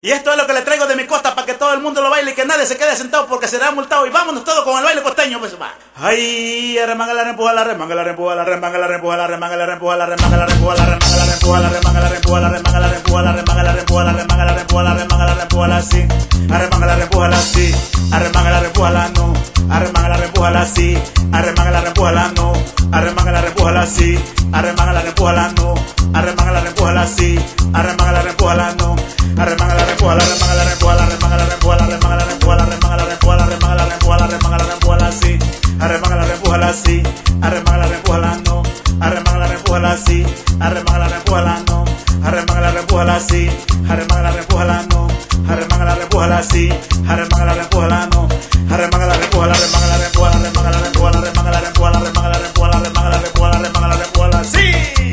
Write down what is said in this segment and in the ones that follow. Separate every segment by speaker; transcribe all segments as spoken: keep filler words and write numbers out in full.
Speaker 1: Y esto es lo que le traigo de mi costa para que todo el mundo lo baile y que nadie se quede sentado porque será multado. Y vámonos todos con el baile costeño, pues va. Ay, remanga la rempuja la remanga la rempuja la remanga la rempuja la remanga la rempuja la remanga la rempuja la remanga la rempuja la remanga la rempuja la remanga la rempuja la remanga la rempuja la remanga la rempuja la remanga la rempuja la sí. Arremanga la rempuja la sí. Arremanga la rempuja la no. Arremanga la rempuja la sí. Arremanga la rempuja la no. Arremanga la rempuja la sí. Arremanga la rempuja la no. Arremanga la rempuja la sí. Arremanga la rempuja la no. Arremanga la rempuja la remanga la rempuja la remanga la rempuja la remanga la rempuja la remanga la rempuja la remanga la rempuja la remanga la rempuja la sí. Arremanga la rempuja la sí. Arremanga la rempuja la no. Arremanga la rempuja la sí. Arremanga la rempuja la no. Arremanga la rempuja la sí. Arremanga la rempuja la no. Arremanga la rempuja la sí. Arremanga la rempuja la no. Arremanga la rempuja la remanga la rempuja la remanga la rempuja la remanga la rempuja la remanga la rempuja la remanga la rempuja la remanga la rempuja la sí.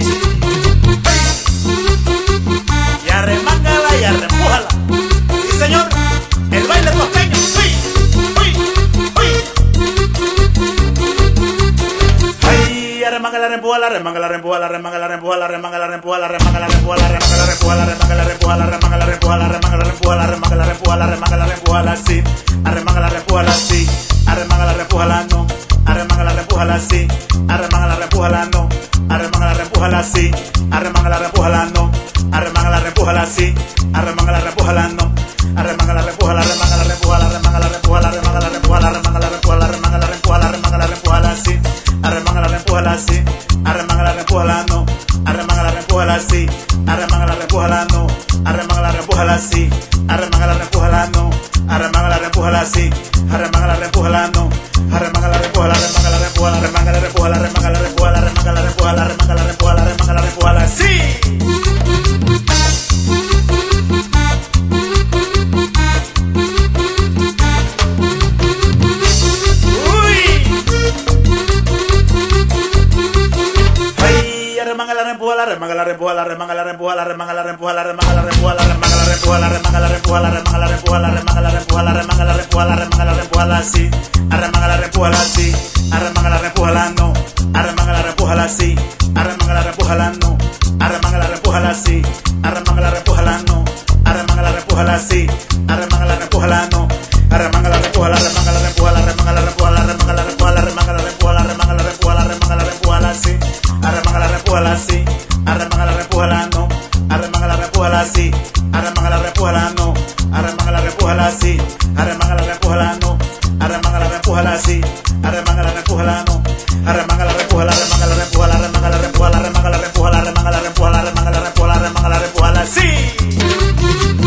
Speaker 1: Y arremángala y arrempújala. Sí, señor. El baile costeño. Uy, uy, uy. Ay, arremángala, arrempújala, arremángala, arrempújala, arremángala, arrempújala, arremángala, arrempújala, arremángala, arrempújala, arremángala, arrempújala, arremángala, arrempújala, arrempújala, arremángala, arrempújala, arremángala, arrempújala, arremángala, arrempújala, sí. Arremángala, arrempújala, sí. Arremángala, arrempújala, no. Arremángala, arrempújala, sí. Arremángala, arrempújala, no. Arremángala, arrempújala, sí. Arremángala, arrempújala, no. Arremángala, arrempújala, sí. Arremángala, arrempújala, no. Arremángala, arrempújala, arremángala, arrempújala, arremángala, arrempújala, arremángala, arrempújala, arremángala, arrempújala, arremángala, arrempújala, arremángala, arrempújala, sí. Arremángala, arrempújala, sí. Arremángala, arrempújala, no. Arremángala, arrempújala, sí. Arremángala, arrempújala, no. Arremángala, arrempújala, sí. Arremángala, arrempújala, no. Arremángala, arrempújala, sí. Arremángala, arrempújala, no. Arremángala, arrempújala, arremángala, arrempújala, arremángala, arrempújala, arremángala, arrempújala, arremángala, arrempújala, arremángala, arrempújala, arremángala, arrempújala, sí. Remanga la rempuja la remanga la rempuja la remanga la rempuja la remanga la rempuja la remanga la rempuja la remanga la rempuja la remanga la rempuja la remanga la rempuja la remanga la rempuja la remanga la rempuja la remanga la rempuja la sí. Arremanga la rempuja la sí. Arremanga la rempuja la no. Arremanga la rempuja la sí. Arremanga la rempuja la no. Arremanga la rempuja la sí. Arremanga la rempuja la no. Arremanga la rempuja la sí. Arremanga la rempuja la no. Arremanga la rempuja la remanga la rempuja la remanga la rempuja la remanga la rempuja la remanga la rempuja la remanga la rempuja la remanga la rempuja la sí. Arremanga la rempuja la sí. Arremanga la rempuja la no. Arremanga la rempuja la sí. Arremanga la rempuja la no. Arremanga la rempuja la sí. Arremanga la rempuja la no. Arremanga la rempuja la sí. Arremanga la rempuja la no. Arremanga la rempuja la remanga la rempuja la remanga la rempuja la remanga la rempuja la remanga la rempuja la remanga la rempuja la remanga la rempuja la sí.